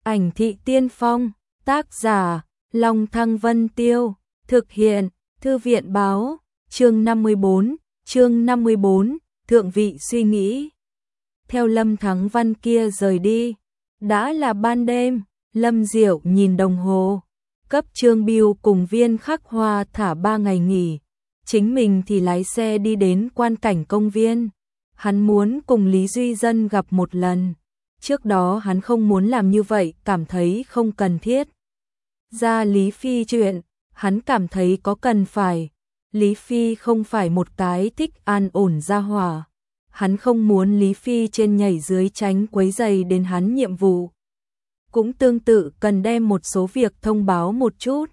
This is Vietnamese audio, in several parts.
Ảnh thị tiên phong, tác giả, Long Thăng Vân Tiêu, thực hiện, Thư viện báo, chương 54, thượng vị suy nghĩ. Theo Lâm Thắng Văn kia rời đi, đã là ban đêm, Lâm Diệu nhìn đồng hồ, cấp Trương Biêu cùng Viên Khắc Hoa thả 3 ngày nghỉ, chính mình thì lái xe đi đến quan cảnh công viên. Hắn muốn cùng Lý Duy Dân gặp một lần. Trước đó hắn không muốn làm như vậy, cảm thấy không cần thiết. Ra Lý Phi chuyện, hắn cảm thấy có cần phải. Lý Phi không phải một cái thích an ổn gia hỏa. Hắn không muốn Lý Phi trên nhảy dưới tránh quấy rầy đến hắn nhiệm vụ. Cũng tương tự cần đem một số việc thông báo một chút.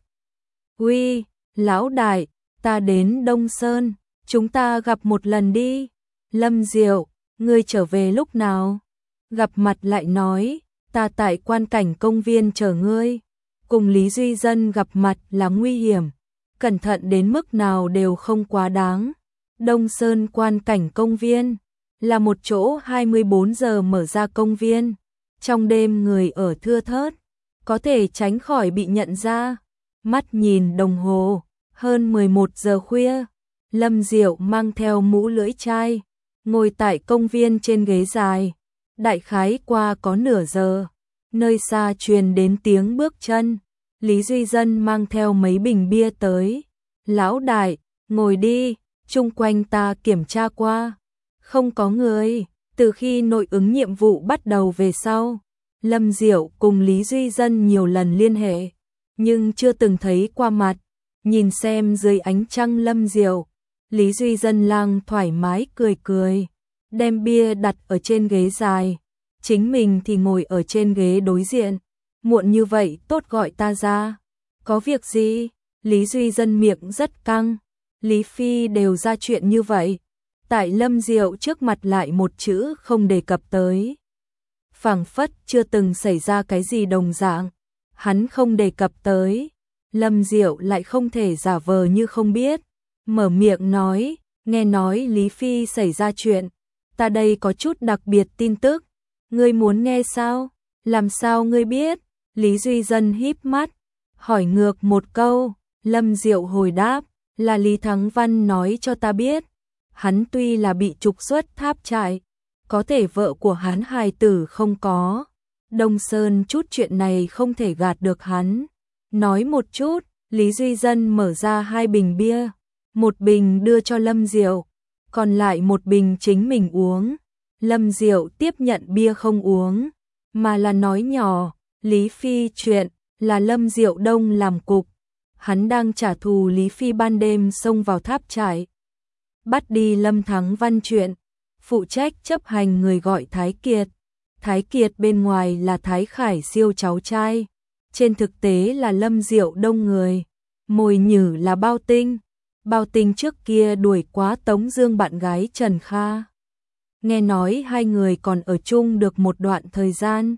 Uy, lão đại, ta đến Đông Sơn, chúng ta gặp một lần đi. Lâm Diệu, ngươi trở về lúc nào? Gặp mặt lại nói, ta tại quan cảnh công viên chờ ngươi. Cùng Lý Duy Dân gặp mặt là nguy hiểm, cẩn thận đến mức nào đều không quá đáng. Đông Sơn quan cảnh công viên là một chỗ 24 giờ mở ra công viên. Trong đêm người ở thưa thớt, có thể tránh khỏi bị nhận ra. Mắt nhìn đồng hồ, hơn 11 giờ khuya, Lâm Diệu mang theo mũ lưỡi chai, ngồi tại công viên trên ghế dài. Đại khái qua có nửa giờ, nơi xa truyền đến tiếng bước chân. Lý Duy Dân mang theo mấy bình bia tới. Lão đại, ngồi đi, chung quanh ta kiểm tra qua. Không có người, từ khi nội ứng nhiệm vụ bắt đầu về sau. Lâm Diệu cùng Lý Duy Dân nhiều lần liên hệ, nhưng chưa từng thấy qua mặt. Nhìn xem dưới ánh trăng Lâm Diệu, Lý Duy Dân lang thoải mái cười cười, đem bia đặt ở trên ghế dài. Chính mình thì ngồi ở trên ghế đối diện. Muộn như vậy tốt gọi ta ra. Có việc gì? Lý Duy Dân miệng rất căng. Lý Phi đều ra chuyện như vậy. Tại Lâm Diệu trước mặt lại một chữ không đề cập tới. Phảng phất chưa từng xảy ra cái gì đồng dạng. Hắn không đề cập tới. Lâm Diệu lại không thể giả vờ như không biết. Mở miệng nói, nghe nói Lý Phi xảy ra chuyện. Ta đây có chút đặc biệt tin tức. Ngươi muốn nghe sao? Làm sao ngươi biết? Lý Duy Dân híp mắt, hỏi ngược một câu. Lâm Diệu hồi đáp, là Lý Thắng Văn nói cho ta biết. Hắn tuy là bị trục xuất tháp trại, có thể vợ của hắn hài tử không có. Đông Sơn chút chuyện này không thể gạt được hắn. Nói một chút, Lý Duy Dân mở ra 2 bình bia. Một bình đưa cho Lâm Diệu, còn lại một bình chính mình uống. Lâm Diệu tiếp nhận bia không uống, mà là nói nhỏ, Lý Phi chuyện là Lâm Diệu Đông làm cục. Hắn đang trả thù Lý Phi ban đêm xông vào tháp trại, bắt đi Lâm Thắng Văn chuyện. Phụ trách chấp hành người gọi Thái Kiệt. Thái Kiệt bên ngoài là Thái Khải Siêu cháu trai, trên thực tế là Lâm Diệu Đông người. Mồi nhử là Bao Tinh. Bao Tinh trước kia đuổi quá Tống Dương bạn gái Trần Kha. Nghe nói hai người còn ở chung được một đoạn thời gian.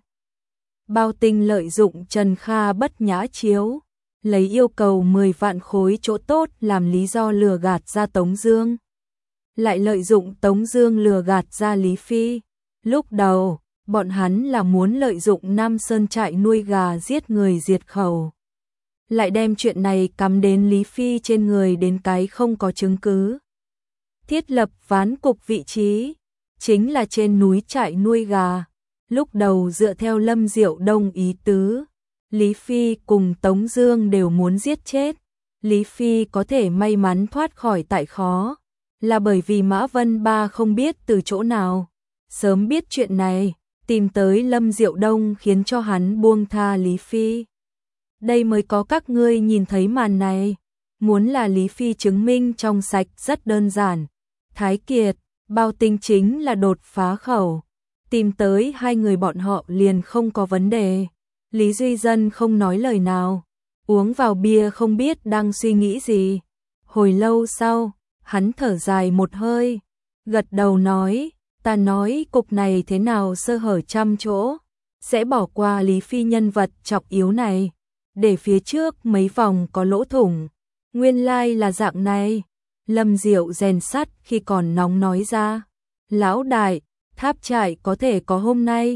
Bao Tinh lợi dụng Trần Kha bất nhã chiếu, lấy yêu cầu 10 vạn khối chỗ tốt làm lý do lừa gạt ra Tống Dương. Lại lợi dụng Tống Dương lừa gạt ra Lý Phi. Lúc đầu, bọn hắn là muốn lợi dụng Nam Sơn trại nuôi gà giết người diệt khẩu. Lại đem chuyện này cắm đến Lý Phi trên người đến cái không có chứng cứ. Thiết lập ván cục vị trí chính là trên núi trại nuôi gà. Lúc đầu dựa theo Lâm Diệu Đông ý tứ, Lý Phi cùng Tống Dương đều muốn giết chết. Lý Phi có thể may mắn thoát khỏi tại khó, là bởi vì Mã Vân Ba không biết từ chỗ nào sớm biết chuyện này, tìm tới Lâm Diệu Đông khiến cho hắn buông tha Lý Phi. Đây mới có các ngươi nhìn thấy màn này. Muốn là Lý Phi chứng minh trong sạch rất đơn giản. Thái Kiệt, Bao Tinh chính là đột phá khẩu. Tìm tới hai người bọn họ liền không có vấn đề. Lý Duy Dân không nói lời nào, uống vào bia không biết đang suy nghĩ gì. Hồi lâu sau, hắn thở dài một hơi, gật đầu nói, ta nói cục này thế nào sơ hở trăm chỗ, sẽ bỏ qua Lý Phi nhân vật trọng yếu này, để phía trước mấy vòng có lỗ thủng. Nguyên lai là dạng này. Lâm Diệu rèn sắt khi còn nóng nói ra. Lão đại, tháp trại có thể có hôm nay,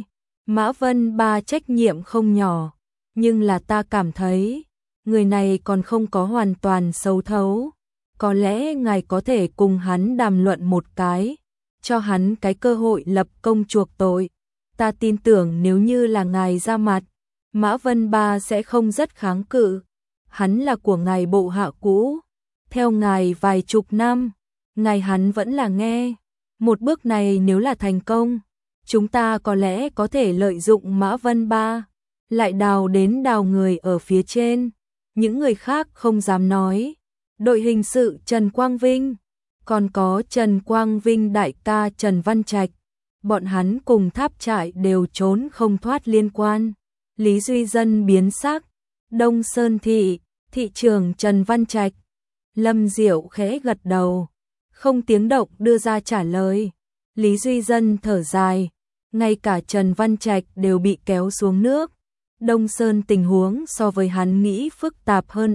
Mã Vân Ba trách nhiệm không nhỏ, nhưng là ta cảm thấy, người này còn không có hoàn toàn xấu thấu. Có lẽ ngài có thể cùng hắn đàm luận một cái, cho hắn cái cơ hội lập công chuộc tội. Ta tin tưởng nếu như là ngài ra mặt, Mã Vân Ba sẽ không rất kháng cự. Hắn là của ngài bộ hạ cũ, theo ngài vài chục năm, ngài hắn vẫn là nghe. Một bước này nếu là thành công, chúng ta có lẽ có thể lợi dụng Mã Vân Ba, lại đào người ở phía trên. Những người khác không dám nói. Đội hình sự Trần Quang Vinh, còn có Trần Quang Vinh đại ca Trần Văn Trạch, bọn hắn cùng Tháp Trại đều trốn không thoát liên quan. Lý Duy Dân biến sắc, Đông Sơn thị, thị trưởng Trần Văn Trạch. Lâm Diệu khẽ gật đầu, không tiếng động đưa ra trả lời. Lý Duy Dân thở dài, ngay cả Trần Văn Trạch đều bị kéo xuống nước. Đông Sơn tình huống so với hắn nghĩ phức tạp hơn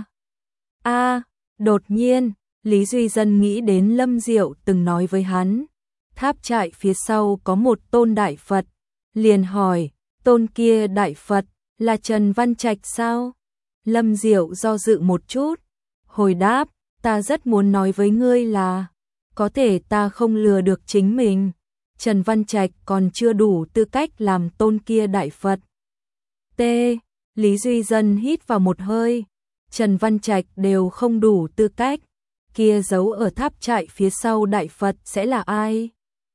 a. Đột nhiên, Lý Duy Dân nghĩ đến Lâm Diệu từng nói với hắn, Tháp Trại phía sau có một tôn đại Phật, liền hỏi, tôn kia đại Phật là Trần Văn Trạch sao? Lâm Diệu do dự một chút, hồi đáp, ta rất muốn nói với ngươi là, có thể ta không lừa được chính mình, Trần Văn Trạch còn chưa đủ tư cách làm tôn kia đại Phật. T. Lý Duy Dân hít vào một hơi, Trần Văn Trạch đều không đủ tư cách, kia giấu ở Tháp Trại phía sau đại Phật sẽ là ai?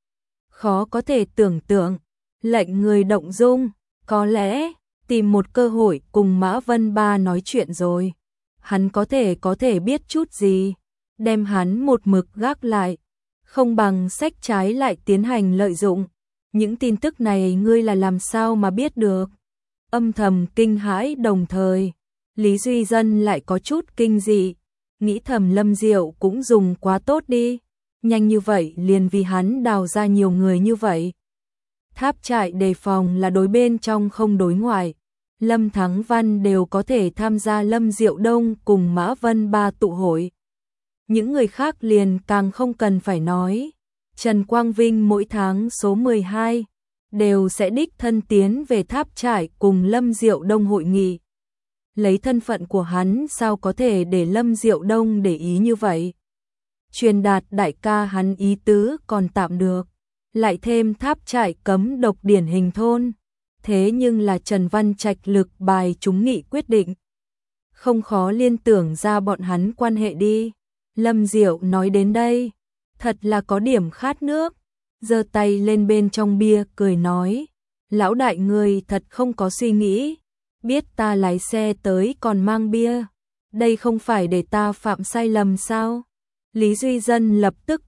Khó có thể tưởng tượng, lệnh người động dung, có lẽ tìm một cơ hội cùng Mã Vân Ba nói chuyện rồi. Hắn có thể biết chút gì, đem hắn một mực gác lại, không bằng sách trái lại tiến hành lợi dụng. Những tin tức này ngươi là làm sao mà biết được? Âm thầm kinh hãi đồng thời, Lý Duy Dân lại có chút kinh dị, nghĩ thầm Lâm Diệu cũng dùng quá tốt đi, nhanh như vậy liền vì hắn đào ra nhiều người như vậy. Tháp Trại đề phòng là đối bên trong không đối ngoại, Lâm Thắng Văn đều có thể tham gia Lâm Diệu Đông cùng Mã Vân Ba tụ hội. Những người khác liền càng không cần phải nói, Trần Quang Vinh mỗi tháng số 12 đều sẽ đích thân tiến về Tháp Trại cùng Lâm Diệu Đông hội nghị. Lấy thân phận của hắn sao có thể để Lâm Diệu Đông để ý như vậy? Truyền đạt đại ca hắn ý tứ còn tạm được, lại thêm Tháp Trại cấm độc điển hình thôn. Thế nhưng là Trần Văn Trạch lực bài chúng nghị quyết định. Không khó liên tưởng ra bọn hắn quan hệ đi. Lâm Diệu nói đến đây, thật là có điểm khát nước, giơ tay lên bên trong bia cười nói, lão đại ngươi thật không có suy nghĩ, biết ta lái xe tới còn mang bia, đây không phải để ta phạm sai lầm sao? Lý Duy Dân lập tức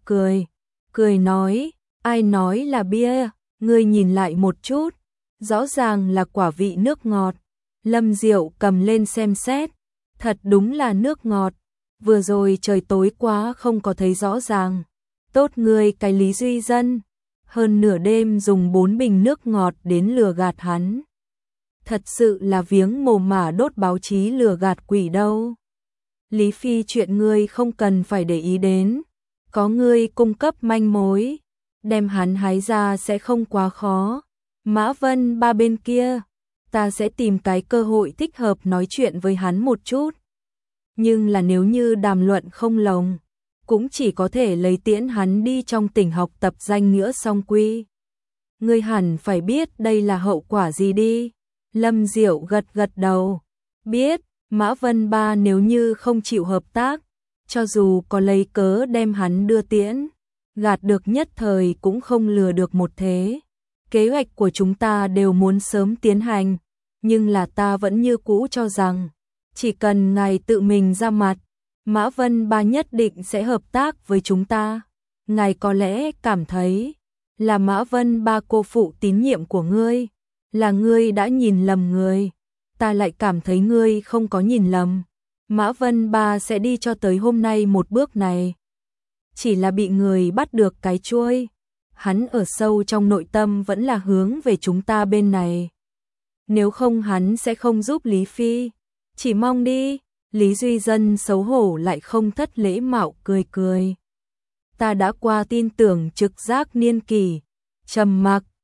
cười nói, ai nói là bia, ngươi nhìn lại một chút, rõ ràng là quả vị nước ngọt. Lâm Diệu cầm lên xem xét, thật đúng là nước ngọt, vừa rồi trời tối quá không có thấy rõ ràng. Tốt ngươi cái Lý Duy Dân, hơn nửa đêm dùng 4 bình nước ngọt đến lừa gạt hắn. Thật sự là viếng mồ mả đốt báo chí lừa gạt quỷ đâu. Lý Phi chuyện ngươi không cần phải để ý đến, có ngươi cung cấp manh mối, đem hắn hái ra sẽ không quá khó. Mã Vân Ba bên kia, ta sẽ tìm cái cơ hội thích hợp nói chuyện với hắn một chút. Nhưng là nếu như đàm luận không lồng, cũng chỉ có thể lấy tiễn hắn đi trong tỉnh học tập danh nghĩa song quy. Ngươi hẳn phải biết đây là hậu quả gì đi. Lâm Diệu gật đầu, biết. Mã Vân Ba nếu như không chịu hợp tác, cho dù có lấy cớ đem hắn đưa tiễn, gạt được nhất thời cũng không lừa được một thế. Kế hoạch của chúng ta đều muốn sớm tiến hành, nhưng là ta vẫn như cũ cho rằng, chỉ cần ngài tự mình ra mặt, Mã Vân Ba nhất định sẽ hợp tác với chúng ta. Ngài có lẽ cảm thấy là Mã Vân Ba cô phụ tín nhiệm của ngươi, là ngươi đã nhìn lầm người. Ta lại cảm thấy ngươi không có nhìn lầm. Mã Vân Ba sẽ đi cho tới hôm nay một bước này, chỉ là bị người bắt được cái chuôi. Hắn ở sâu trong nội tâm vẫn là hướng về chúng ta bên này. Nếu không hắn sẽ không giúp Lý Phi. Chỉ mong đi. Lý Duy Dân xấu hổ lại không thất lễ mạo cười. Ta đã qua tin tưởng trực giác niên kỷ. Trầm mặc,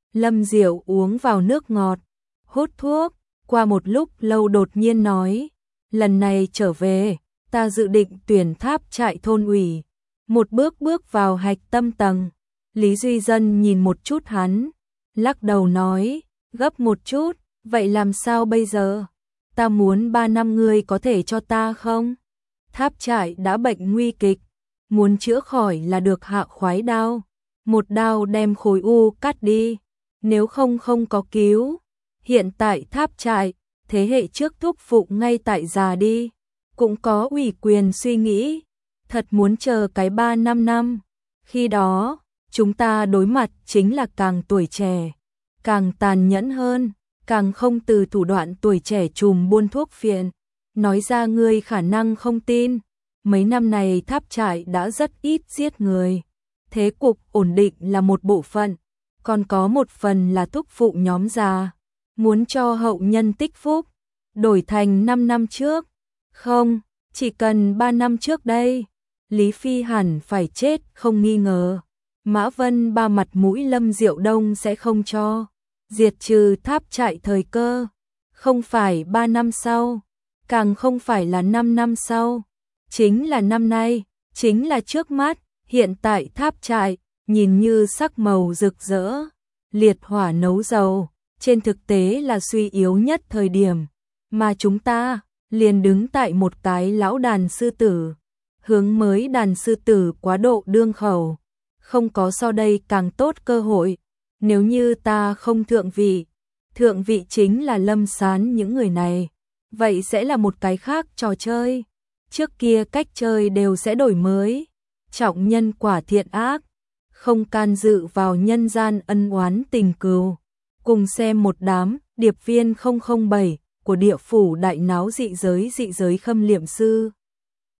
Lâm Diệu uống vào nước ngọt, hút thuốc, qua một lúc lâu đột nhiên nói, lần này trở về, ta dự định tuyển tháp trại thôn ủy, một bước bước vào hạch tâm tầng. Lý Duy Dân nhìn một chút hắn, lắc đầu nói, gấp một chút, vậy làm sao bây giờ? Ta muốn 3 năm ngươi có thể cho ta không? Tháp trại đã bệnh nguy kịch, muốn chữa khỏi là được hạ khoái đao, một đao đem khối u cắt đi, nếu không không có cứu. Hiện tại tháp trại, thế hệ trước thúc phụ ngay tại già đi, cũng có ủy quyền suy nghĩ, thật muốn chờ cái 3-5 năm, khi đó, chúng ta đối mặt chính là càng tuổi trẻ, càng tàn nhẫn hơn, càng không từ thủ đoạn tuổi trẻ trùm buôn thuốc phiện. Nói ra ngươi khả năng không tin, mấy năm này tháp trại đã rất ít giết người, thế cục ổn định là một bộ phận, còn có một phần là thúc phụ nhóm già, muốn cho hậu nhân tích phúc, đổi thành 5 năm trước, không, chỉ cần 3 năm trước đây, Lý Phi hẳn phải chết không nghi ngờ. Mã Vân Ba mặt mũi Lâm Diệu Đông sẽ không cho diệt trừ tháp trại thời cơ, không phải 3 năm sau, càng không phải là 5 năm sau, chính là năm nay, chính là trước mắt. Hiện tại tháp trại nhìn như sắc màu rực rỡ, liệt hỏa nấu dầu, trên thực tế là suy yếu nhất thời điểm, mà chúng ta liền đứng tại một cái lão đàn sư tử, hướng mới đàn sư tử quá độ đương khẩu, không có sau đây càng tốt cơ hội. Nếu như ta không thượng vị chính là Lâm Sán những người này, vậy sẽ là một cái khác trò chơi. Trước kia cách chơi đều sẽ đổi mới, trọng nhân quả thiện ác, không can dự vào nhân gian ân oán tình cừu. Cùng xem một đám điệp viên 007 của địa phủ đại náo dị giới khâm liệm sư.